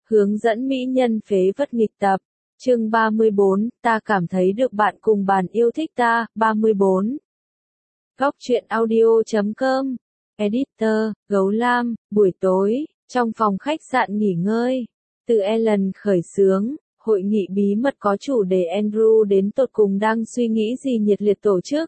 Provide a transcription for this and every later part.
Hướng dẫn mỹ nhân phế vật nghịch tập. Chương 34, ta cảm thấy được bạn cùng bàn yêu thích ta. 34. Góc truyện audio.com. Editor, Gấu Lam. Buổi tối, trong phòng khách sạn nghỉ ngơi, từ Ellen khởi xướng, hội nghị bí mật có chủ đề Andrew đến tột cùng đang suy nghĩ gì nhiệt liệt tổ chức.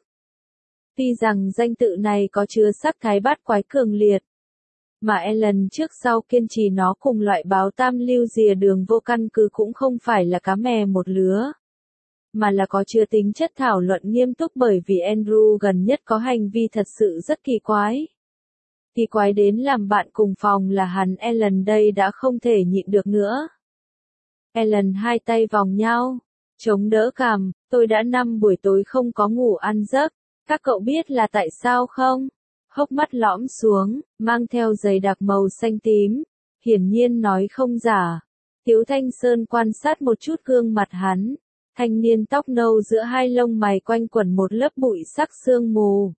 Tuy rằng danh tự này có chứa sắc thái bát quái cường liệt, mà Ellen trước sau kiên trì nó cùng loại báo tam lưu rìa đường vô căn cứ cũng không phải là cá mè một lứa, mà là có chứa tính chất thảo luận nghiêm túc, bởi vì Andrew gần nhất có hành vi thật sự rất kỳ quái. Kỳ quái đến làm bạn cùng phòng là hắn. Ellen đây đã không thể nhịn được nữa. Ellen hai tay vòng nhau, chống đỡ cằm, tôi đã 5 buổi tối không có ngủ ăn giấc, các cậu biết là tại sao không? Hốc mắt lõm xuống, mang theo giày đặc màu xanh tím, hiển nhiên nói không giả. Tiếu Thanh Sơn quan sát một chút gương mặt hắn, thanh niên tóc nâu giữa hai lông mày quanh quẩn một lớp bụi sắc sương mù.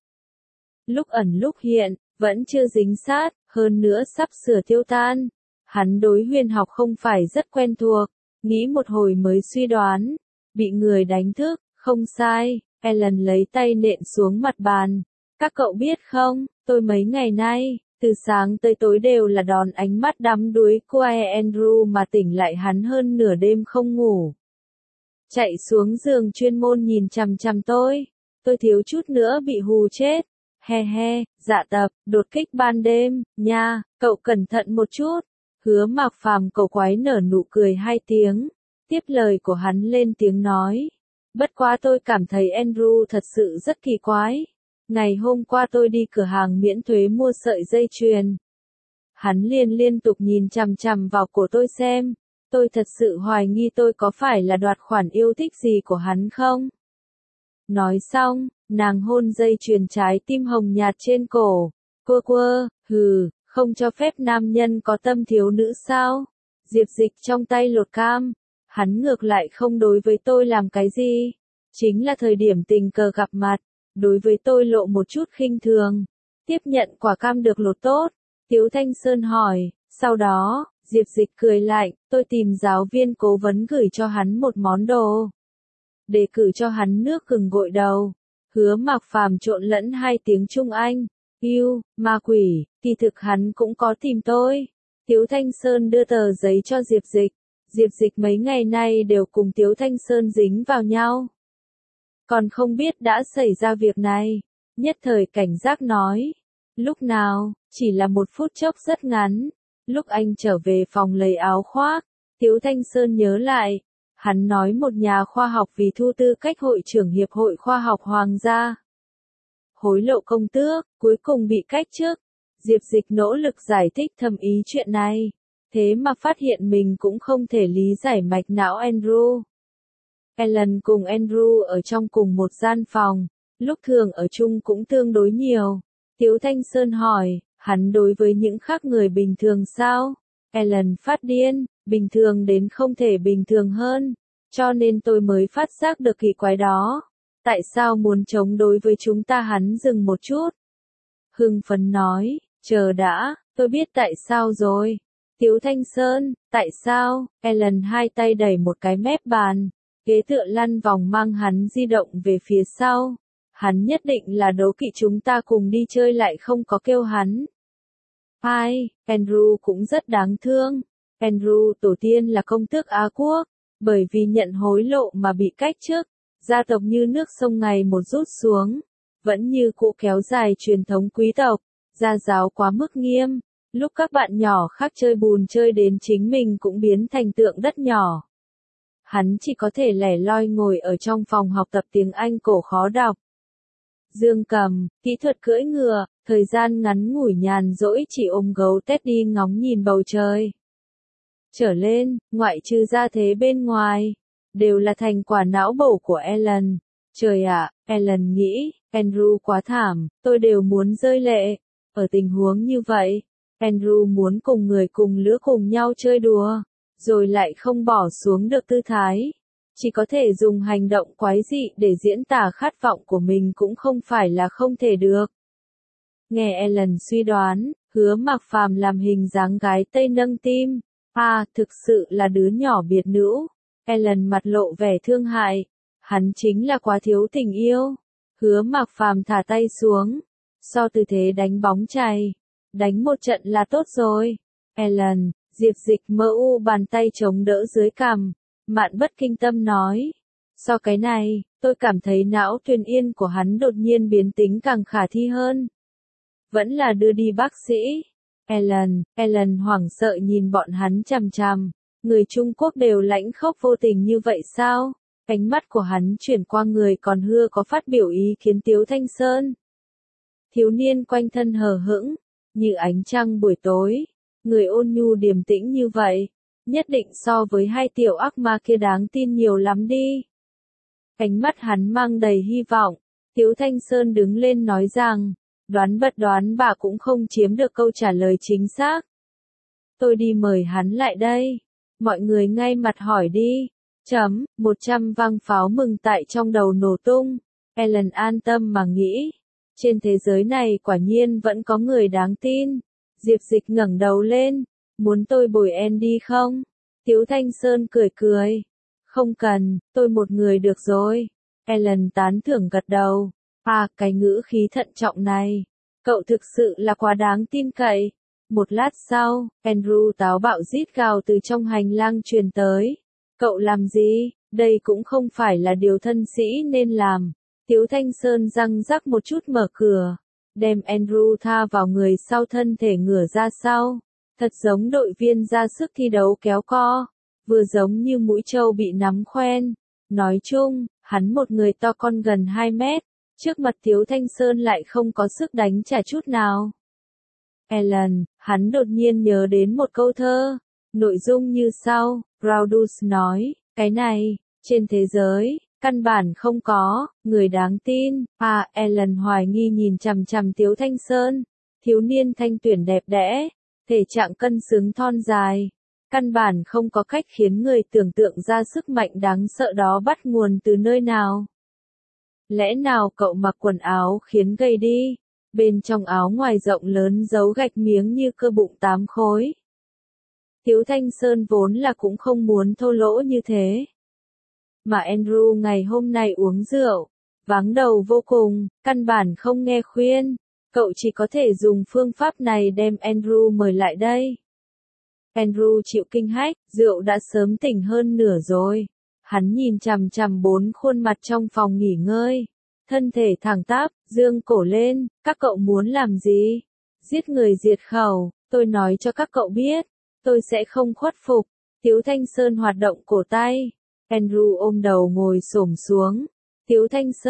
Lúc ẩn lúc hiện, vẫn chưa dính sát, hơn nữa sắp sửa tiêu tan. Hắn đối huyền học không phải rất quen thuộc, nghĩ một hồi mới suy đoán, bị người đánh thức, không sai. Ellen lấy tay nện xuống mặt bàn. Các cậu biết không, tôi mấy ngày nay, từ sáng tới tối đều là đòn ánh mắt đắm đuối của Andrew mà tỉnh lại hắn hơn nửa đêm không ngủ. Chạy xuống giường chuyên môn nhìn chằm chằm tôi thiếu chút nữa bị hù chết. He he, dạ tập, đột kích ban đêm, nha, cậu cẩn thận một chút. Hứa Mạc Phàm cậu quái nở nụ cười 2 tiếng, tiếp lời của hắn lên tiếng nói. Bất quá tôi cảm thấy Andrew thật sự rất kỳ quái. Ngày hôm qua tôi đi cửa hàng miễn thuế mua sợi dây chuyền. Hắn liên tục nhìn chằm chằm vào cổ tôi xem. Tôi thật sự hoài nghi tôi có phải là đoạt khoản yêu thích gì của hắn không? Nói xong, nàng hôn dây chuyền trái tim hồng nhạt trên cổ. Quơ, hừ, không cho phép nam nhân có tâm thiếu nữ sao? Diệp Dịch trong tay lột cam. Hắn ngược lại không đối với tôi làm cái gì. Chính là thời điểm tình cờ gặp mặt, đối với tôi lộ một chút khinh thường. Tiếp nhận quả cam được lột tốt, Tiếu Thanh Sơn hỏi, sau đó, Diệp Dịch cười lạnh, tôi tìm giáo viên cố vấn gửi cho hắn một món đồ. Đề cử cho hắn nước gừng gội đầu. Hứa Mạc Phàm trộn lẫn 2 tiếng Trung Anh. Yêu, ma quỷ, kỳ thực hắn cũng có tìm tôi. Tiếu Thanh Sơn đưa tờ giấy cho Diệp Dịch. Diệp Dịch mấy ngày nay đều cùng Tiếu Thanh Sơn dính vào nhau. Còn không biết đã xảy ra việc này. Nhất thời cảnh giác nói. Lúc nào, chỉ là 1 phút chốc rất ngắn. Lúc anh trở về phòng lấy áo khoác, Tiếu Thanh Sơn nhớ lại. Hắn nói một nhà khoa học vì thu tư cách hội trưởng Hiệp hội Khoa học Hoàng gia hối lộ công tước, cuối cùng bị cách chức. Diệp Dịch nỗ lực giải thích thầm ý chuyện này. Thế mà phát hiện mình cũng không thể lý giải mạch não Andrew. Ellen cùng Andrew ở trong cùng một gian phòng, lúc thường ở chung cũng tương đối nhiều. Tiếu Thanh Sơn hỏi, hắn đối với những khác người bình thường sao? Ellen phát điên, bình thường đến không thể bình thường hơn, cho nên tôi mới phát giác được kỳ quái đó. Tại sao muốn chống đối với chúng ta? Hắn dừng một chút, hưng phấn nói, chờ đã, tôi biết tại sao rồi. Tiếu Thanh Sơn, tại sao? Ellen hai tay đẩy một cái mép bàn, ghế tựa lăn vòng mang hắn di động về phía sau. Hắn nhất định là đố kỵ chúng ta cùng đi chơi lại không có kêu hắn. Ai, Andrew cũng rất đáng thương. Andrew tổ tiên là công tước Á Quốc, bởi vì nhận hối lộ mà bị cách chức. Gia tộc như nước sông ngày một rút xuống, vẫn như cũ kéo dài truyền thống quý tộc, gia giáo quá mức nghiêm. Lúc các bạn nhỏ khác chơi bùn chơi đến chính mình cũng biến thành tượng đất nhỏ. Hắn chỉ có thể lẻ loi ngồi ở trong phòng học tập tiếng Anh cổ khó đọc. Dương cầm, kỹ thuật cưỡi ngựa, thời gian ngắn ngủi nhàn rỗi chỉ ôm gấu Teddy ngóng nhìn bầu trời. Trở lên, ngoại trừ gia thế bên ngoài, đều là thành quả não bổ của Ellen. Trời ạ, Ellen nghĩ, Andrew quá thảm, tôi đều muốn rơi lệ. Ở tình huống như vậy, Andrew muốn cùng người cùng lứa cùng nhau chơi đùa, rồi lại không bỏ xuống được tư thái. Chỉ có thể dùng hành động quái dị để diễn tả khát vọng của mình cũng không phải là không thể được. Nghe Ellen suy đoán, Hứa Mạc Phàm làm hình dáng gái Tây nâng tim. À, thực sự là đứa nhỏ biệt nữ. Ellen mặt lộ vẻ thương hại. Hắn chính là quá thiếu tình yêu. Hứa Mạc Phàm thả tay xuống. So tư thế đánh bóng chày. Đánh một trận là tốt rồi. Ellen, Diệp Dịch mơ u bàn tay chống đỡ dưới cằm. Mạn Bất Kinh Tâm nói. So cái này, tôi cảm thấy não Tuyền Yên của hắn đột nhiên biến tính càng khả thi hơn. Vẫn là đưa đi bác sĩ. Ellen hoảng sợ nhìn bọn hắn chằm chằm. Người Trung Quốc đều lãnh khốc vô tình như vậy sao? Ánh mắt của hắn chuyển qua người còn hưa có phát biểu ý kiến Tiếu Thanh Sơn. Thiếu niên quanh thân hờ hững, như ánh trăng buổi tối. Người ôn nhu điềm tĩnh như vậy, nhất định so với hai tiểu ác ma kia đáng tin nhiều lắm đi. Ánh mắt hắn mang đầy hy vọng. Tiếu Thanh Sơn đứng lên nói rằng, đoán bất đoán bà cũng không chiếm được câu trả lời chính xác. Tôi đi mời hắn lại đây. Mọi người ngay mặt hỏi đi. 100 vang pháo mừng tại trong đầu nổ tung. Ellen an tâm mà nghĩ. Trên thế giới này quả nhiên vẫn có người đáng tin. Diệp Dịch ngẩng đầu lên. Muốn tôi bồi Andy không? Tiếu Thanh Sơn cười cười. Không cần, tôi một người được rồi. Ellen tán thưởng gật đầu. À, cái ngữ khí thận trọng này. Cậu thực sự là quá đáng tin cậy. Một lát sau, Andrew táo bạo rít gào từ trong hành lang truyền tới. Cậu làm gì? Đây cũng không phải là điều thân sĩ nên làm. Tiếu Thanh Sơn răng rắc một chút mở cửa. Đem Andrew tha vào người sau thân thể ngửa ra sau. Thật giống đội viên ra sức thi đấu kéo co. Vừa giống như mũi trâu bị nắm khoen. Nói chung, hắn một người to con gần 2 mét. Trước mặt Tiếu Thanh Sơn lại không có sức đánh trả chút nào. Ellen, hắn đột nhiên nhớ đến một câu thơ. Nội dung như sau, Proudhus nói, cái này, trên thế giới, căn bản không có, người đáng tin. À, Ellen hoài nghi nhìn chằm chằm Tiếu Thanh Sơn. Thiếu niên thanh tuyển đẹp đẽ, thể trạng cân xứng thon dài. Căn bản không có cách khiến người tưởng tượng ra sức mạnh đáng sợ đó bắt nguồn từ nơi nào. Lẽ nào cậu mặc quần áo khiến gầy đi? Bên trong áo ngoài rộng lớn giấu gạch miếng như cơ bụng 8 khối. Tiếu Thanh Sơn vốn là cũng không muốn thô lỗ như thế. Mà Andrew ngày hôm nay uống rượu, váng đầu vô cùng, căn bản không nghe khuyên. Cậu chỉ có thể dùng phương pháp này đem Andrew mời lại đây. Andrew chịu kinh hách, rượu đã sớm tỉnh hơn nửa rồi. Hắn nhìn chằm chằm 4 khuôn mặt trong phòng nghỉ ngơi. Thân thể thẳng tắp, dương cổ lên, các cậu muốn làm gì? Giết người diệt khẩu, tôi nói cho các cậu biết, tôi sẽ không khuất phục. Tiếu Thanh Sơn hoạt động cổ tay. Andrew ôm đầu ngồi xổm xuống. Tiếu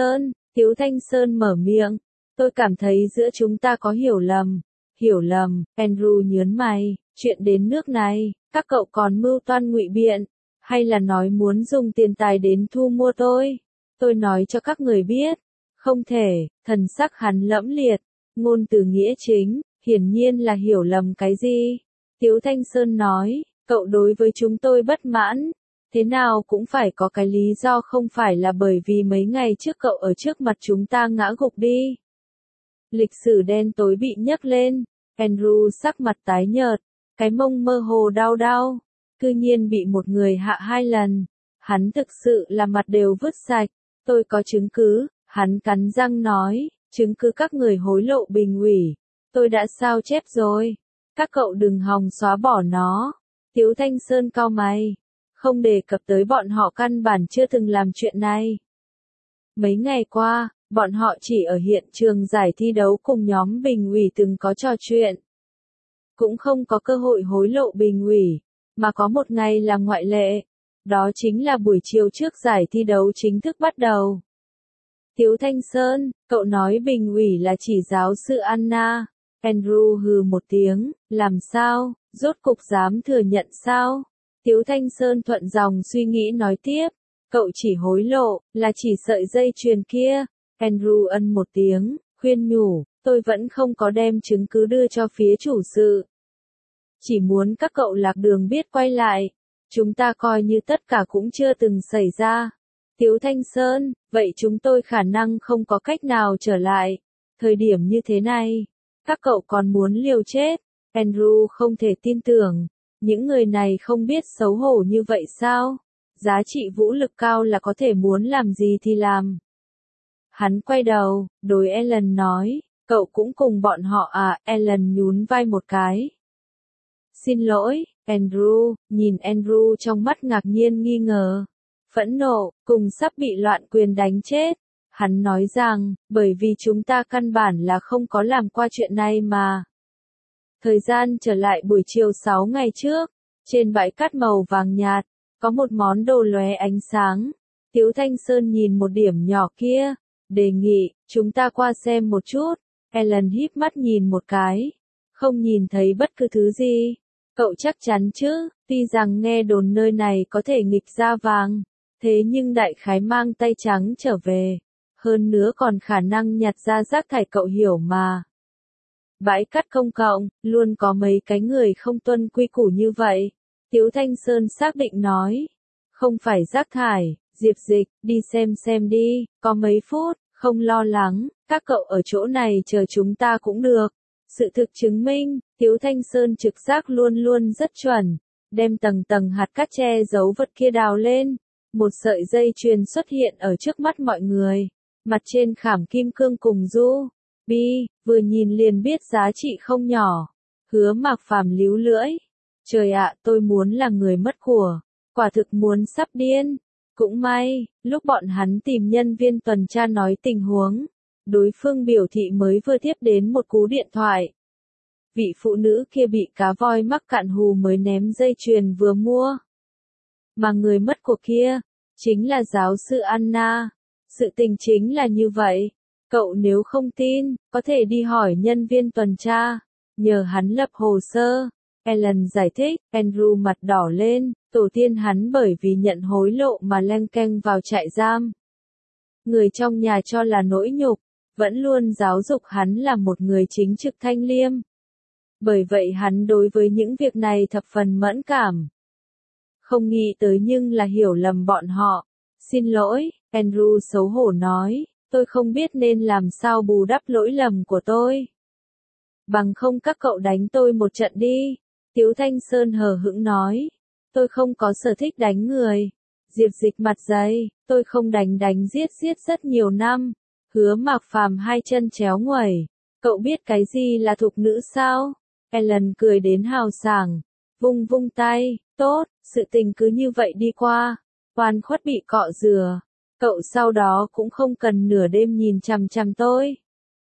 Thanh Sơn mở miệng. Tôi cảm thấy giữa chúng ta có hiểu lầm. Hiểu lầm, Andrew nhớn mày, chuyện đến nước này, các cậu còn mưu toan ngụy biện, hay là nói muốn dùng tiền tài đến thu mua tôi? Tôi nói cho các người biết, không thể, thần sắc hắn lẫm liệt, ngôn từ nghĩa chính, hiển nhiên là hiểu lầm cái gì. Tiếu Thanh Sơn nói, cậu đối với chúng tôi bất mãn, thế nào cũng phải có cái lý do không phải là bởi vì mấy ngày trước cậu ở trước mặt chúng ta ngã gục đi. Lịch sử đen tối bị nhấc lên, Andrew sắc mặt tái nhợt, cái mông mơ hồ đau đau, cư nhiên bị một người hạ 2 lần. Hắn thực sự là mặt đều vứt sạch, tôi có chứng cứ, hắn cắn răng nói, chứng cứ các người hối lộ Bình ủy, tôi đã sao chép rồi, các cậu đừng hòng xóa bỏ nó. Tiếu Thanh Sơn cau mày, không đề cập tới bọn họ căn bản chưa từng làm chuyện này. Mấy ngày qua, bọn họ chỉ ở hiện trường giải thi đấu cùng nhóm Bình ủy từng có trò chuyện. Cũng không có cơ hội hối lộ Bình ủy, mà có một ngày là ngoại lệ. Đó chính là buổi chiều trước giải thi đấu chính thức bắt đầu. Tiếu Thanh Sơn, cậu nói Bình ủy là chỉ giáo sư Anna. Andrew hừ một tiếng, làm sao, rốt cục dám thừa nhận sao? Tiếu Thanh Sơn thuận dòng suy nghĩ nói tiếp, cậu chỉ hối lộ, là chỉ sợi dây chuyền kia. Andrew ân một tiếng, khuyên nhủ, tôi vẫn không có đem chứng cứ đưa cho phía chủ sự. Chỉ muốn các cậu lạc đường biết quay lại. Chúng ta coi như tất cả cũng chưa từng xảy ra. Tiếu Thanh Sơn, vậy chúng tôi khả năng không có cách nào trở lại. Thời điểm như thế này, các cậu còn muốn liều chết. Andrew không thể tin tưởng. Những người này không biết xấu hổ như vậy sao? Giá trị vũ lực cao là có thể muốn làm gì thì làm. Hắn quay đầu, đối Ellen nói, cậu cũng cùng bọn họ à? Ellen nhún vai một cái. Xin lỗi, Andrew, nhìn Andrew trong mắt ngạc nhiên nghi ngờ, phẫn nộ, cùng sắp bị loạn quyền đánh chết. Hắn nói rằng, bởi vì chúng ta căn bản là không có làm qua chuyện này mà. Thời gian trở lại buổi chiều 6 ngày trước, trên bãi cát màu vàng nhạt, có một món đồ lóe ánh sáng. Tiếu Thanh Sơn nhìn một điểm nhỏ kia, đề nghị, chúng ta qua xem một chút. Ellen híp mắt nhìn một cái, không nhìn thấy bất cứ thứ gì. Cậu chắc chắn chứ? Tuy rằng nghe đồn nơi này có thể nghịch ra vàng, thế nhưng đại khái mang tay trắng trở về. Hơn nữa còn khả năng nhặt ra rác thải, cậu hiểu mà. Bãi cát công cộng, luôn có mấy cái người không tuân quy củ như vậy. Tiếu Thanh Sơn xác định nói. Không phải rác thải, Diệp Dịch, đi xem đi, có mấy phút, không lo lắng, các cậu ở chỗ này chờ chúng ta cũng được. Sự thực chứng minh, Tiếu Thanh Sơn trực giác luôn luôn rất chuẩn, đem tầng tầng hạt cát che giấu vật kia đào lên. Một sợi dây chuyền xuất hiện ở trước mắt mọi người, mặt trên khảm kim cương cùng du. Bi, vừa nhìn liền biết giá trị không nhỏ. Hứa Mạc Phàm líu lưỡi. Trời ạ, tôi muốn là người mất của. Quả thực muốn sắp điên. Cũng may, lúc bọn hắn tìm nhân viên tuần tra nói tình huống, đối phương biểu thị mới vừa tiếp đến một cú điện thoại. Vị phụ nữ kia bị cá voi mắc cạn hù mới ném dây chuyền vừa mua. Mà người mất của kia, chính là giáo sư Anna. Sự tình chính là như vậy. Cậu nếu không tin, có thể đi hỏi nhân viên tuần tra, nhờ hắn lập hồ sơ. Ellen giải thích, Andrew mặt đỏ lên, tổ tiên hắn bởi vì nhận hối lộ mà leng keng vào trại giam. Người trong nhà cho là nỗi nhục, vẫn luôn giáo dục hắn là một người chính trực thanh liêm. Bởi vậy hắn đối với những việc này thập phần mẫn cảm. Không nghĩ tới nhưng là hiểu lầm bọn họ. Xin lỗi, Andrew xấu hổ nói, tôi không biết nên làm sao bù đắp lỗi lầm của tôi. Bằng không các cậu đánh tôi một trận đi. Tiếu Thanh Sơn hờ hững nói, tôi không có sở thích đánh người. Diệp Dịch mặt dày, tôi không đánh giết rất nhiều năm. Hứa Mạc Phàm hai chân chéo nguẩy, cậu biết cái gì là thục nữ sao? Ellen cười đến hào sảng, vung vung tay, tốt, sự tình cứ như vậy đi qua. Oan khuất bị cọ rửa, cậu sau đó cũng không cần nửa đêm nhìn chằm chằm tôi.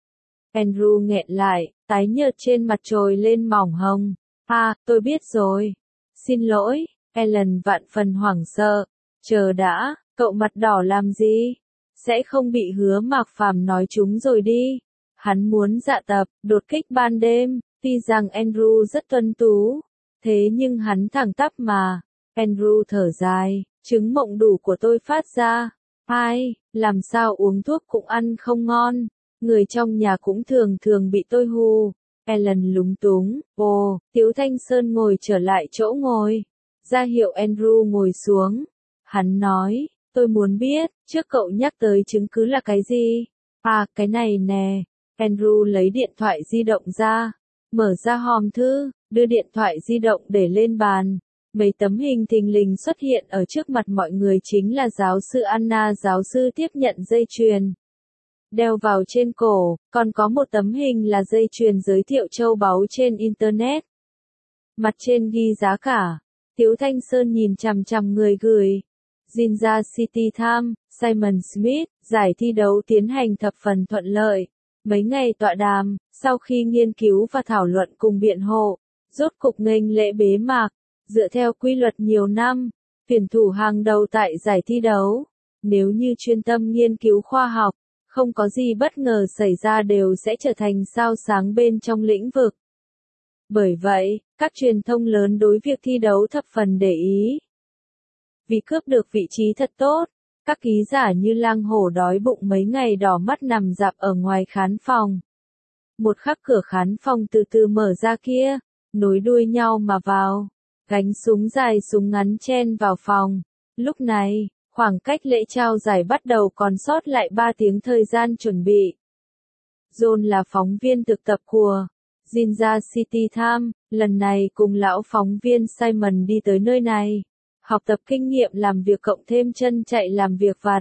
Andrew nghẹn lại, tái nhợt trên mặt trồi lên mỏng hồng. À, tôi biết rồi. Xin lỗi, Ellen vạn phần hoảng sợ. Chờ đã, cậu mặt đỏ làm gì? Sẽ không bị Hứa Mạc Phàm nói trúng rồi đi. Hắn muốn dạ tập, đột kích ban đêm, tuy rằng Andrew rất tuân tú. Thế nhưng hắn thẳng tắp mà. Andrew thở dài, trứng mộng đủ của tôi phát ra. Ai, làm sao uống thuốc cũng ăn không ngon. Người trong nhà cũng thường bị tôi hù. Ellen lúng túng, ồ, Tiếu Thanh Sơn ngồi trở lại chỗ ngồi. Ra hiệu Andrew ngồi xuống. Hắn nói, tôi muốn biết, trước cậu nhắc tới chứng cứ là cái gì? À, cái này nè. Andrew lấy điện thoại di động ra, mở ra hòm thư, đưa điện thoại di động để lên bàn. Mấy tấm hình thình lình xuất hiện ở trước mặt mọi người chính là giáo sư Anna. Giáo sư tiếp nhận dây chuyền, đeo vào trên cổ, còn có một tấm hình là dây chuyền giới thiệu châu báu trên Internet. Mặt trên ghi giá cả. Tiếu Thanh Sơn nhìn chằm chằm người gửi. Jinja City Time, Simon Smith, giải thi đấu tiến hành thập phần thuận lợi. Mấy ngày tọa đàm, sau khi nghiên cứu và thảo luận cùng biện hộ, rốt cục nghênh lễ bế mạc. Dựa theo quy luật nhiều năm, tuyển thủ hàng đầu tại giải thi đấu, nếu như chuyên tâm nghiên cứu khoa học, không có gì bất ngờ xảy ra đều sẽ trở thành sao sáng bên trong lĩnh vực. Bởi vậy, các truyền thông lớn đối việc thi đấu thập phần để ý. Vì cướp được vị trí thật tốt, các ký giả như lang hổ đói bụng mấy ngày đỏ mắt nằm rạp ở ngoài khán phòng. Một khắc cửa khán phòng từ từ mở ra kia, nối đuôi nhau mà vào. Gánh súng dài súng ngắn chen vào phòng. Lúc này, khoảng cách lễ trao giải bắt đầu còn sót lại 3 tiếng thời gian chuẩn bị. John là phóng viên thực tập của Jinja City Tham, lần này cùng lão phóng viên Simon đi tới nơi này. Học tập kinh nghiệm làm việc cộng thêm chân chạy làm việc vặt.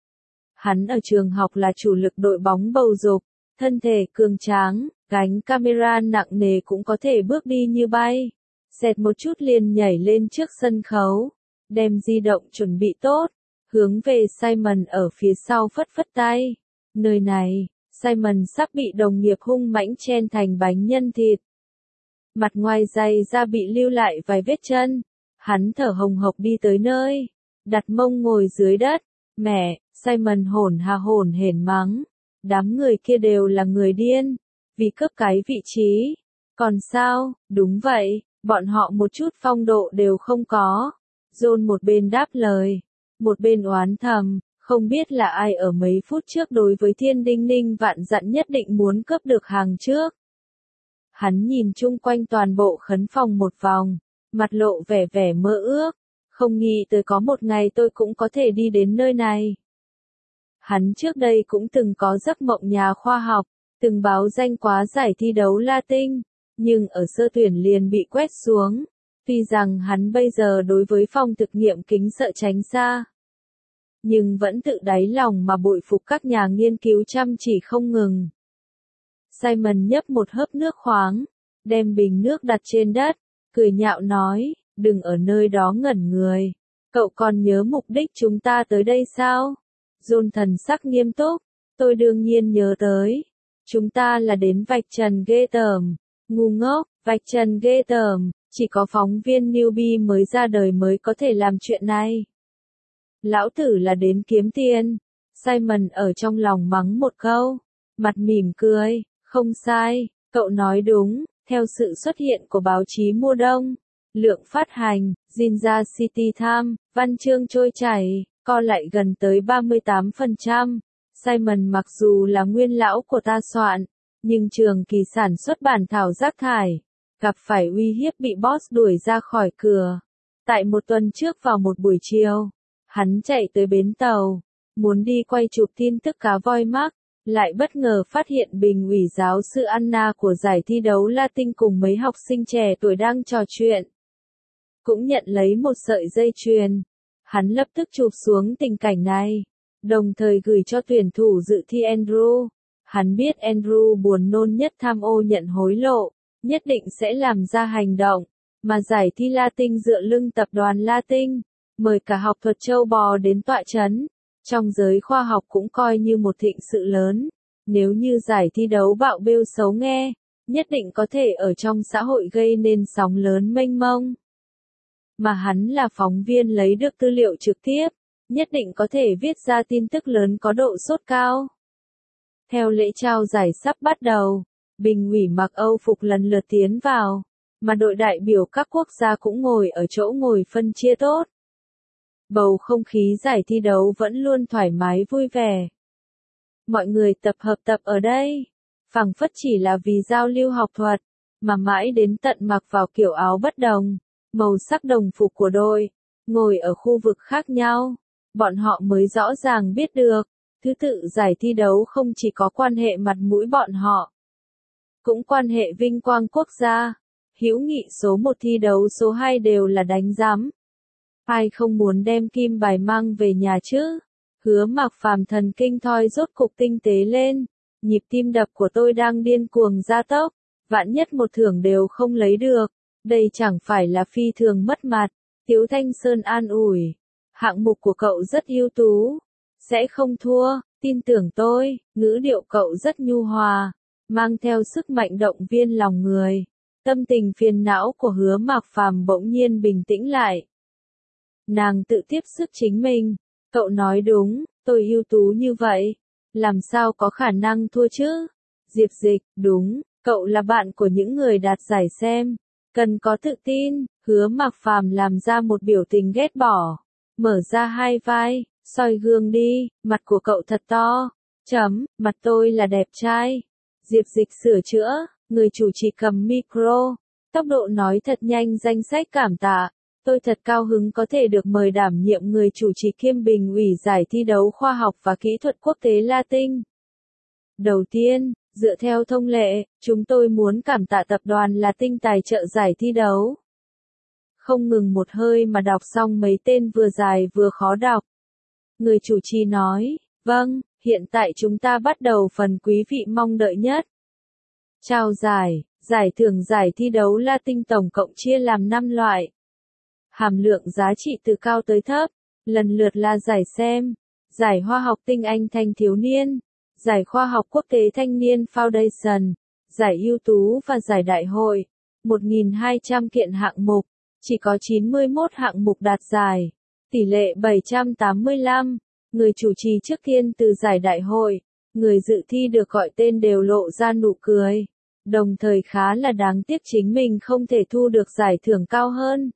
Hắn ở trường học là chủ lực đội bóng bầu dục, thân thể cường tráng, gánh camera nặng nề cũng có thể bước đi như bay. Xẹt một chút liền nhảy lên trước sân khấu, đem di động chuẩn bị tốt, hướng về Simon ở phía sau phất phất tay. Nơi này, Simon sắp bị đồng nghiệp hung mãnh chen thành bánh nhân thịt. Mặt ngoài giày da bị lưu lại vài vết chân. Hắn thở hồng hộc đi tới nơi, đặt mông ngồi dưới đất. Mẹ, Simon hổn hển mắng. Đám người kia đều là người điên, vì cướp cái vị trí. Còn sao, đúng vậy, bọn họ một chút phong độ đều không có. John một bên đáp lời, một bên oán thầm, không biết là ai ở mấy phút trước đối với Thiên Đinh Ninh vạn dặn nhất định muốn cướp được hàng trước. Hắn nhìn chung quanh toàn bộ khấn phòng một vòng, mặt lộ vẻ mơ ước, không nghĩ tới có một ngày tôi cũng có thể đi đến nơi này. Hắn trước đây cũng từng có giấc mộng nhà khoa học, từng báo danh quá giải thi đấu Latin, nhưng ở sơ tuyển liền bị quét xuống. Tuy rằng hắn bây giờ đối với phòng thực nghiệm kính sợ tránh xa, nhưng vẫn tự đáy lòng mà bội phục các nhà nghiên cứu chăm chỉ không ngừng. Simon nhấp một hớp nước khoáng, đem bình nước đặt trên đất, cười nhạo nói, đừng ở nơi đó ngẩn người. Cậu còn nhớ mục đích chúng ta tới đây sao? John thần sắc nghiêm túc, tôi đương nhiên nhớ tới. Chúng ta là đến vạch trần ghê tởm. Ngu ngốc, vạch trần ghê tởm, chỉ có phóng viên newbie mới ra đời mới có thể làm chuyện này. Lão tử là đến kiếm tiền. Simon ở trong lòng mắng một câu, mặt mỉm cười, không sai, cậu nói đúng. Theo sự xuất hiện của báo chí mùa đông, lượng phát hành, Jinja City Tham, văn chương trôi chảy, co lại gần tới 38%. Simon mặc dù là nguyên lão của ta soạn, nhưng trường kỳ sản xuất bản thảo rác thải, gặp phải uy hiếp bị boss đuổi ra khỏi cửa. Tại một tuần trước vào một buổi chiều, hắn chạy tới bến tàu, muốn đi quay chụp tin tức cá voi mắc, lại bất ngờ phát hiện bình ủy giáo sư Anna của giải thi đấu Latin cùng mấy học sinh trẻ tuổi đang trò chuyện. Cũng nhận lấy một sợi dây chuyền. Hắn lập tức chụp xuống tình cảnh này, đồng thời gửi cho tuyển thủ dự thi Andrew. Hắn biết Andrew buồn nôn nhất tham ô nhận hối lộ, nhất định sẽ làm ra hành động, mà giải thi Latin dựa lưng tập đoàn Latin, mời cả học thuật châu bò đến tọa chấn. Trong giới khoa học cũng coi như một thịnh sự lớn, nếu như giải thi đấu bạo bêu xấu nghe, nhất định có thể ở trong xã hội gây nên sóng lớn mênh mông. Mà hắn là phóng viên lấy được tư liệu trực tiếp, nhất định có thể viết ra tin tức lớn có độ sốt cao. Theo lễ trao giải sắp bắt đầu, bình ủy mặc Âu phục lần lượt tiến vào, mà đội đại biểu các quốc gia cũng ngồi ở chỗ ngồi phân chia tốt. Bầu không khí giải thi đấu vẫn luôn thoải mái vui vẻ. Mọi người tập hợp ở đây, phảng phất chỉ là vì giao lưu học thuật, mà mãi đến tận mặc vào kiểu áo bất đồng, màu sắc đồng phục của đội, ngồi ở khu vực khác nhau, bọn họ mới rõ ràng biết được, thứ tự giải thi đấu không chỉ có quan hệ mặt mũi bọn họ, cũng quan hệ vinh quang quốc gia. Hữu nghị số 1 thi đấu số 2 đều là đánh giám. Ai không muốn đem kim bài mang về nhà chứ? Hứa Mặc Phàm thần kinh thoi rốt cục tinh tế lên, nhịp tim đập của tôi đang điên cuồng gia tốc, vạn nhất một thưởng đều không lấy được, đây chẳng phải là phi thường mất mặt. Tiếu Thanh Sơn an ủi, hạng mục của cậu rất ưu tú, sẽ không thua, tin tưởng tôi. Ngữ điệu cậu rất nhu hòa, mang theo sức mạnh động viên lòng người. Tâm tình phiền não của Hứa Mặc Phàm bỗng nhiên bình tĩnh lại. Nàng tự tiếp sức chính mình, cậu nói đúng, tôi ưu tú như vậy, làm sao có khả năng thua chứ? Diệp Dịch, đúng, cậu là bạn của những người đạt giải xem, cần có tự tin. Hứa Mặc Phàm làm ra một biểu tình ghét bỏ, mở ra hai vai, soi gương đi, mặt của cậu thật to. Mặt tôi là đẹp trai. Diệp Dịch sửa chữa, người chủ trì cầm micro, tốc độ nói thật nhanh, danh sách cảm tạ. Tôi thật cao hứng có thể được mời đảm nhiệm người chủ trì kiêm bình ủy giải thi đấu khoa học và kỹ thuật quốc tế Latin. Đầu tiên, Dựa theo thông lệ, chúng tôi muốn cảm tạ tập đoàn là tinh tài trợ giải thi đấu. Không ngừng một hơi mà đọc xong mấy tên vừa dài vừa khó đọc. Người chủ trì nói, vâng, hiện tại chúng ta bắt đầu phần quý vị mong đợi nhất. Trao giải, giải thưởng giải thi đấu Latin tổng cộng chia làm 5 loại. Hàm lượng giá trị từ cao tới thấp, lần lượt là giải xem, giải Hoa học tinh anh thanh thiếu niên, giải Khoa học quốc tế thanh niên Foundation, giải ưu tú và giải đại hội. 1.200 kiện hạng mục, chỉ có 91 hạng mục đạt giải, tỷ lệ 785. Người chủ trì trước tiên từ giải đại hội, người dự thi được gọi tên đều lộ ra nụ cười, đồng thời khá là đáng tiếc chính mình không thể thu được giải thưởng cao hơn.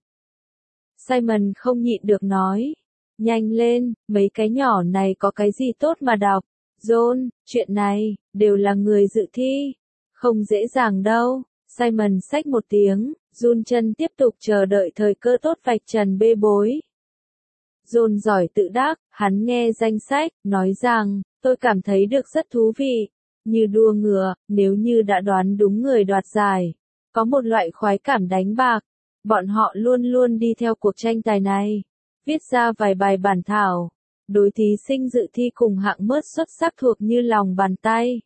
Simon không nhịn được nói, nhanh lên, mấy cái nhỏ này có cái gì tốt mà đọc. John, chuyện này, đều là người dự thi. Không dễ dàng đâu. Simon xách một tiếng, run chân tiếp tục chờ đợi thời cơ tốt vạch trần bê bối. John giỏi tự đắc, hắn nghe danh sách, nói rằng, tôi cảm thấy được rất thú vị. Như đua ngựa, nếu như đã đoán đúng người đoạt giải. Có một loại khoái cảm đánh bạc. Bọn họ luôn luôn đi theo cuộc tranh tài này. Viết ra vài bài bản thảo. Đối thí sinh dự thi cùng hạng mớt xuất sắc thuộc như lòng bàn tay.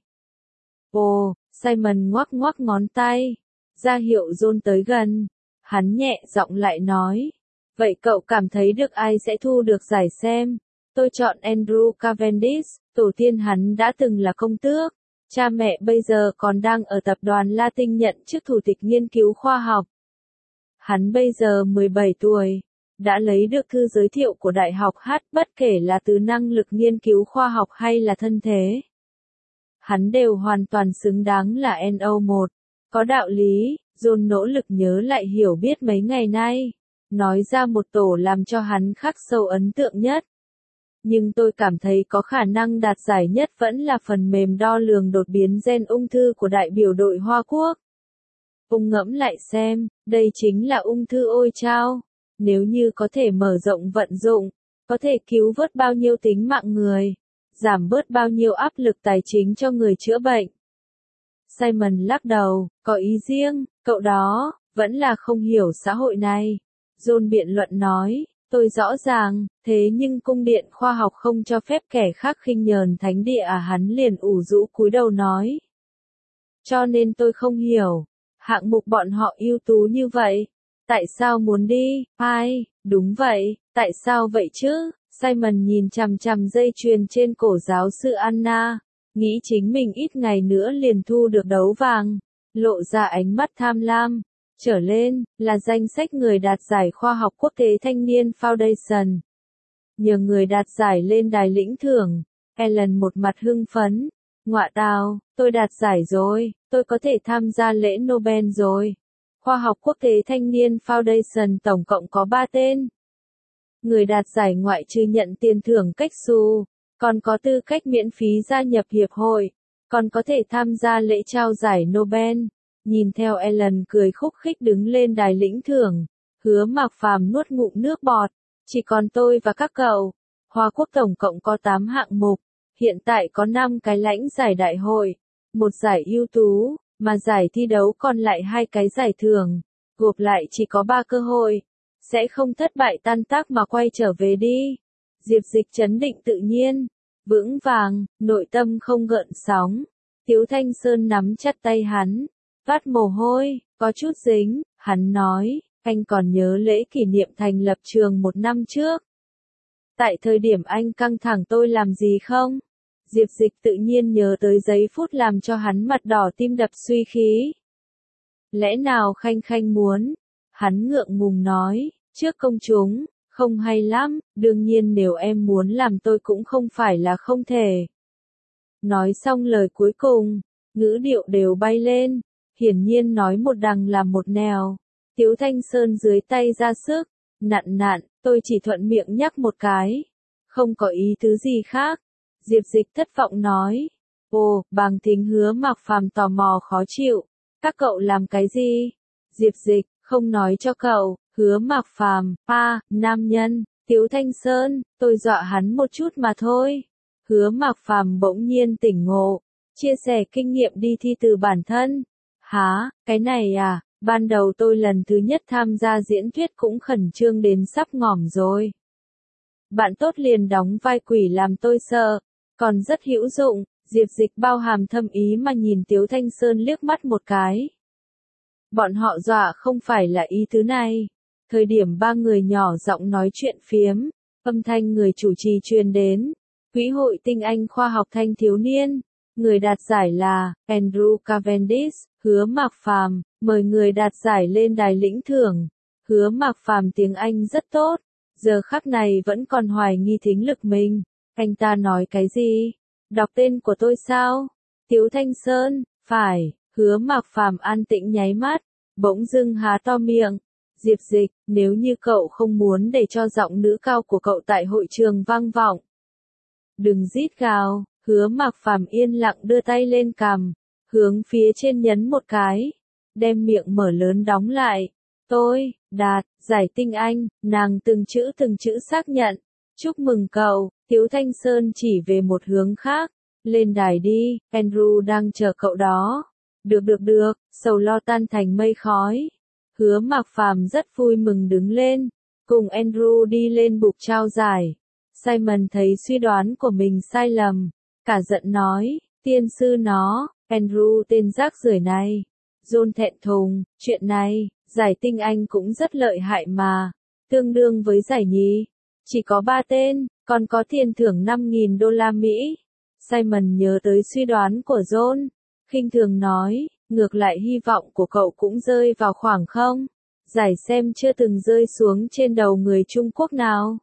Ồ, Simon ngoắc ngoắc ngón tay, ra hiệu John tới gần. Hắn nhẹ giọng lại nói, vậy cậu cảm thấy được ai sẽ thu được giải xem? Tôi chọn Andrew Cavendish, tổ tiên hắn đã từng là công tước. Cha mẹ bây giờ còn đang ở tập đoàn Latin nhận chức thủ tịch nghiên cứu khoa học. Hắn bây giờ 17 tuổi. Đã lấy được thư giới thiệu của đại học H bất kể là từ năng lực nghiên cứu khoa học hay là thân thế. Hắn đều hoàn toàn xứng đáng là NO1. Có đạo lý, John nỗ lực nhớ lại hiểu biết mấy ngày nay. Nói ra một tổ làm cho hắn khắc sâu ấn tượng nhất. Nhưng tôi cảm thấy có khả năng đạt giải nhất vẫn là phần mềm đo lường đột biến gen ung thư của đại biểu đội Hoa Quốc. Ông ngẫm lại xem, đây chính là ung thư ôi chao. Nếu như có thể mở rộng vận dụng, có thể cứu vớt bao nhiêu tính mạng người, giảm bớt bao nhiêu áp lực tài chính cho người chữa bệnh. Simon lắc đầu, có ý riêng, cậu đó, vẫn là không hiểu xã hội này. John biện luận nói, tôi rõ ràng, thế nhưng cung điện khoa học không cho phép kẻ khác khinh nhờn thánh địa à, hắn liền ủ rũ cúi đầu nói. Cho nên tôi không hiểu, hạng mục bọn họ ưu tú như vậy. Tại sao muốn đi? Ai? Đúng vậy, tại sao vậy chứ? Simon nhìn chằm chằm dây chuyền trên cổ giáo sư Anna, nghĩ chính mình ít ngày nữa liền thu được đấu vàng, lộ ra ánh mắt tham lam. Trở lên, là danh sách người đạt giải Khoa học Quốc tế Thanh niên Foundation. Nhờ người đạt giải lên đài lĩnh thưởng, Ellen một mặt hưng phấn. Ngoạ tào, tôi đạt giải rồi, tôi có thể tham gia lễ Nobel rồi. Khoa học Quốc tế Thanh niên Foundation tổng cộng có 3 tên. Người đạt giải ngoại trừ nhận tiền thưởng cách xù, còn có tư cách miễn phí gia nhập hiệp hội, còn có thể tham gia lễ trao giải Nobel. Nhìn theo Ellen cười khúc khích đứng lên đài lĩnh thưởng, Hứa Mạc Phàm nuốt ngụm nước bọt, chỉ còn tôi và các cậu. Hoa Quốc tổng cộng có 8 hạng mục, hiện tại có 5 cái lãnh giải đại hội, một giải ưu tú, mà giải thi đấu còn lại 2 cái giải thưởng, gộp lại chỉ có 3 cơ hội, sẽ không thất bại tan tác mà quay trở về đi. Diệp Dịch trấn định tự nhiên, vững vàng, nội tâm không gợn sóng. Tiếu Thanh Sơn nắm chặt tay hắn, vắt mồ hôi, có chút dính, hắn nói, anh còn nhớ lễ kỷ niệm thành lập trường 1 năm trước. Tại thời điểm anh căng thẳng tôi làm gì không? Diệp Dịch tự nhiên nhớ tới giây phút làm cho hắn mặt đỏ tim đập suy khí. Lẽ nào Khanh Khanh muốn? Hắn ngượng ngùng nói, trước công chúng, không hay lắm, đương nhiên nếu em muốn làm tôi cũng không phải là không thể. Nói xong lời cuối cùng, ngữ điệu đều bay lên, hiển nhiên nói một đằng làm một nẻo. Tiếu Thanh Sơn dưới tay ra sức, nặn, tôi chỉ thuận miệng nhắc một cái, không có ý tứ gì khác. Diệp Dịch thất vọng nói, ồ, Bàng Thính Hứa Mạc Phàm tò mò khó chịu, các cậu làm cái gì? Diệp Dịch, không nói cho cậu. Hứa Mạc Phàm, nam nhân. Tiếu Thanh Sơn, tôi dọa hắn một chút mà thôi. Hứa Mạc Phàm bỗng nhiên tỉnh ngộ, Chia sẻ kinh nghiệm đi thi từ bản thân. Hả, cái này à, ban đầu tôi lần thứ nhất tham gia diễn thuyết cũng khẩn trương đến sắp ngỏm rồi. Bạn tốt liền đóng vai quỷ làm tôi sợ, còn rất hữu dụng. Diệp Dịch bao hàm thâm ý mà nhìn Tiếu Thanh Sơn liếc mắt một cái. Bọn họ dọa không phải là ý thứ này. Thời điểm ba người nhỏ giọng nói chuyện phiếm, âm thanh người chủ trì truyền đến. Quỹ hội tinh anh khoa học thanh thiếu niên. Người đạt giải là Andrew Cavendish, Hứa Mạc Phàm, mời người đạt giải lên đài lĩnh thưởng. Hứa Mạc Phàm tiếng Anh rất tốt, giờ khắc này vẫn còn hoài nghi thính lực mình. Anh ta nói cái gì? Đọc tên của tôi sao? Tiếu Thanh Sơn, phải. Hứa Mạc Phàm an tĩnh nháy mắt, bỗng dưng há to miệng. Diệp Dịch, nếu như cậu không muốn để cho giọng nữ cao của cậu tại hội trường vang vọng, đừng rít gào. Hứa Mạc Phàm yên lặng đưa tay lên cằm, hướng phía trên nhấn một cái, đem miệng mở lớn đóng lại. Tôi, đạt, giải tinh anh, nàng từng chữ xác nhận. Chúc mừng cậu. Tiếu Thanh Sơn chỉ về một hướng khác. Lên đài đi, Andrew đang chờ cậu đó. Được, sầu lo tan thành mây khói. Hứa Mạc Phàm rất vui mừng đứng lên, cùng Andrew đi lên bục trao giải. Simon thấy suy đoán của mình sai lầm, cả giận nói, tiên sư nó, Andrew tên rác rưởi này. John thẹn thùng, chuyện này, giải tinh anh cũng rất lợi hại mà, tương đương với giải nhì. Chỉ có 3 tên, còn có tiền thưởng 5.000 đô la Mỹ. Simon nhớ tới suy đoán của John, khinh thường nói, ngược lại hy vọng của cậu cũng rơi vào khoảng không. Giải xem chưa từng rơi xuống trên đầu người Trung Quốc nào.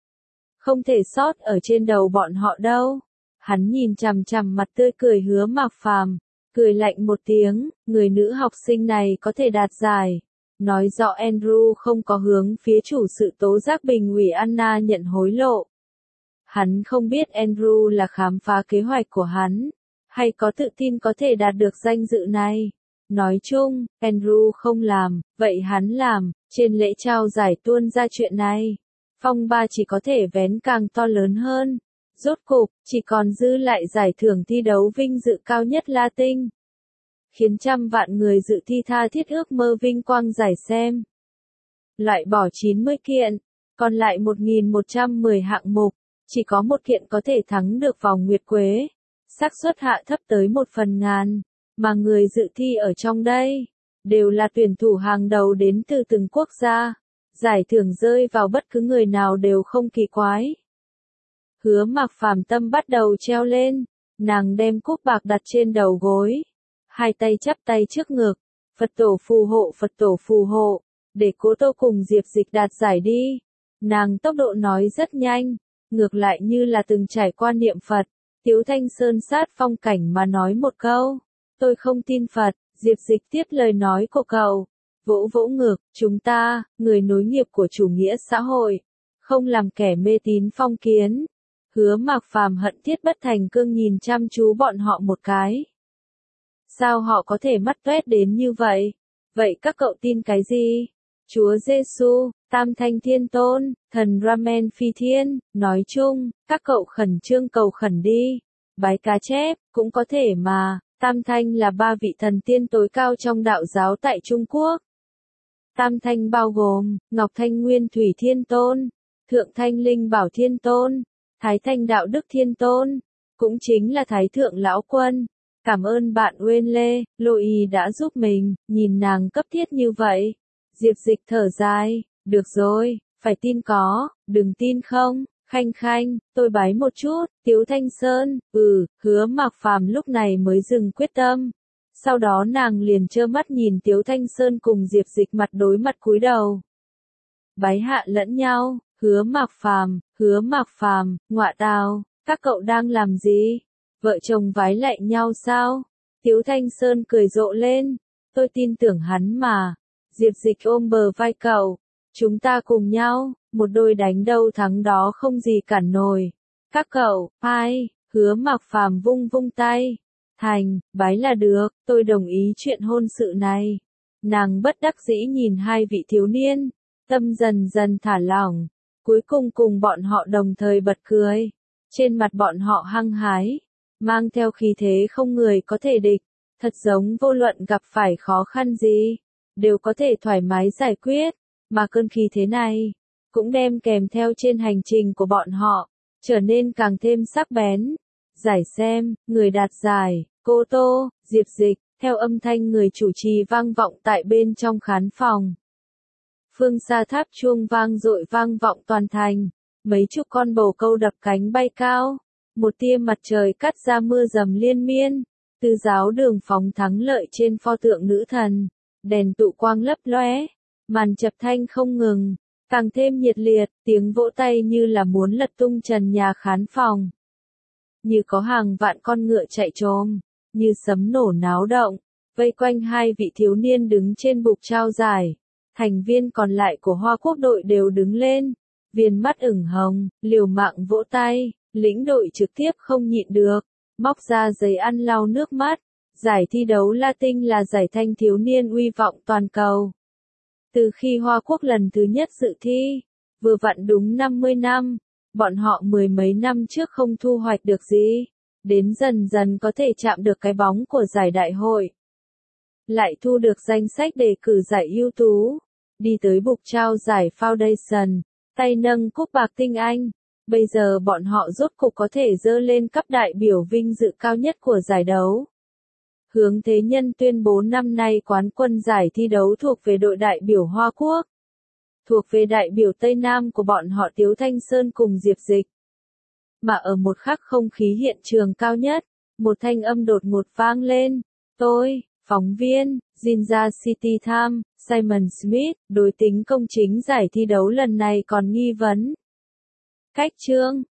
Không thể sót ở trên đầu bọn họ đâu. Hắn nhìn chằm chằm mặt tươi cười Hứa Mạc Phàm, cười lạnh một tiếng, người nữ học sinh này có thể đạt giải. Nói rõ Andrew không có hướng phía chủ sự tố giác bình ủy Anna nhận hối lộ. Hắn không biết Andrew là khám phá kế hoạch của hắn, hay có tự tin có thể đạt được danh dự này. Nói chung, Andrew không làm, vậy hắn làm. Trên lễ trao giải tuôn ra chuyện này, phong ba chỉ có thể vén càng to lớn hơn. Rốt cục, chỉ còn dư lại giải thưởng thi đấu vinh dự cao nhất Latin, khiến trăm vạn người dự thi tha thiết ước mơ vinh quang giải xem. Loại bỏ 90 kiện, còn lại 1.110 hạng mục, chỉ có một kiện có thể thắng được vòng nguyệt quế. Xác suất hạ thấp tới 1/1000, mà người dự thi ở trong đây đều là tuyển thủ hàng đầu đến từ từng quốc gia. Giải thưởng rơi vào bất cứ người nào đều không kỳ quái. Hứa Mạc Phàm tâm bắt đầu treo lên, nàng đem cúp bạc đặt trên đầu gối, hai tay chắp tay trước ngực, Phật tổ phù hộ, để Cố Tô cùng Diệp Dịch đạt giải đi. Nàng tốc độ nói rất nhanh, ngược lại như là từng trải qua niệm Phật. Tiếu Thanh Sơn sát phong cảnh mà nói một câu, tôi không tin Phật. Diệp Dịch tiếp lời nói của cậu, vỗ vỗ ngực, chúng ta, người nối nghiệp của chủ nghĩa xã hội, không làm kẻ mê tín phong kiến. Hứa Mạc Phàm hận thiết bất thành cương nhìn chăm chú bọn họ một cái. Sao họ có thể mắt toét đến như vậy? Vậy các cậu tin cái gì? Chúa Giêsu, Tam Thanh Thiên Tôn, thần Ramen Phi Thiên, nói chung, các cậu khẩn trương cầu khẩn đi. Bái cá chép, cũng có thể mà. Tam Thanh là 3 vị thần tiên tối cao trong đạo giáo tại Trung Quốc. Tam Thanh bao gồm, Ngọc Thanh Nguyên Thủy Thiên Tôn, Thượng Thanh Linh Bảo Thiên Tôn, Thái Thanh Đạo Đức Thiên Tôn, cũng chính là Thái Thượng Lão Quân. Cảm ơn bạn Uyên Lê, Lôi đã giúp mình, nhìn nàng cấp thiết như vậy. Diệp Dịch thở dài, được rồi, phải tin có, đừng tin không. Khanh, tôi bái một chút. Tiếu Thanh Sơn, Hứa Mạc Phàm lúc này mới dừng quyết tâm. Sau đó nàng liền trơ mắt nhìn Tiếu Thanh Sơn cùng Diệp Dịch mặt đối mặt cúi đầu. Bái hạ lẫn nhau. Hứa Mạc Phàm, ngọa tào, các cậu đang làm gì? Vợ chồng vái lại nhau sao? Tiếu Thanh Sơn cười rộ lên, tôi tin tưởng hắn mà. Diệp Dịch ôm bờ vai cậu, chúng ta cùng nhau, một đôi đánh đâu thắng đó không gì cản nổi. Các cậu, ai? Hứa Mạc Phàm vung tay. Thành, bái là được, tôi đồng ý chuyện hôn sự này. Nàng bất đắc dĩ nhìn hai vị thiếu niên, tâm dần dần thả lỏng, cuối cùng cùng bọn họ đồng thời bật cười. Trên mặt bọn họ hăng hái, mang theo khí thế không người có thể địch, thật giống vô luận gặp phải khó khăn gì, đều có thể thoải mái giải quyết, mà cơn khí thế này, cũng đem kèm theo trên hành trình của bọn họ, trở nên càng thêm sắc bén. Giải xem, người đạt giải, Cô Tô, Diệp Dịch, theo âm thanh người chủ trì vang vọng tại bên trong khán phòng. Phương xa tháp chuông vang dội vang vọng toàn thành, mấy chục con bồ câu đập cánh bay cao, một tia mặt trời cắt ra mưa rầm liên miên, từ giáo đường phóng thắng lợi trên pho tượng nữ thần, đèn tụ quang lấp lóe, màn chập thanh không ngừng, càng thêm nhiệt liệt, tiếng vỗ tay như là muốn lật tung trần nhà khán phòng. Như có hàng vạn con ngựa chạy trồm, như sấm nổ náo động, vây quanh hai vị thiếu niên đứng trên bục trao giải. Thành viên còn lại của Hoa Quốc đội đều đứng lên, viền mắt ửng hồng, liều mạng vỗ tay, lĩnh đội trực tiếp không nhịn được, móc ra giấy ăn lau nước mắt. Giải thi đấu Latin là giải thanh thiếu niên uy vọng toàn cầu. Từ khi Hoa Quốc lần thứ nhất dự thi, vừa vặn đúng 50 năm, bọn họ mười mấy năm trước không thu hoạch được gì, đến dần dần có thể chạm được cái bóng của giải đại hội. Lại thu được danh sách đề cử giải ưu tú, đi tới bục trao giải Foundation, tay nâng cúp bạc tinh anh. Bây giờ bọn họ rốt cục có thể dơ lên cấp đại biểu vinh dự cao nhất của giải đấu. Hướng Thế Nhân tuyên bố năm nay quán quân giải thi đấu thuộc về đội đại biểu Hoa Quốc. Thuộc về đại biểu Tây Nam của bọn họ Tiếu Thanh Sơn cùng Diệp Dịch. Mà ở một khắc không khí hiện trường cao nhất, một thanh âm đột ngột vang lên. Tôi, phóng viên, Jinja City Times, Simon Smith, đối tính công chính giải thi đấu lần này còn nghi vấn. Cách chương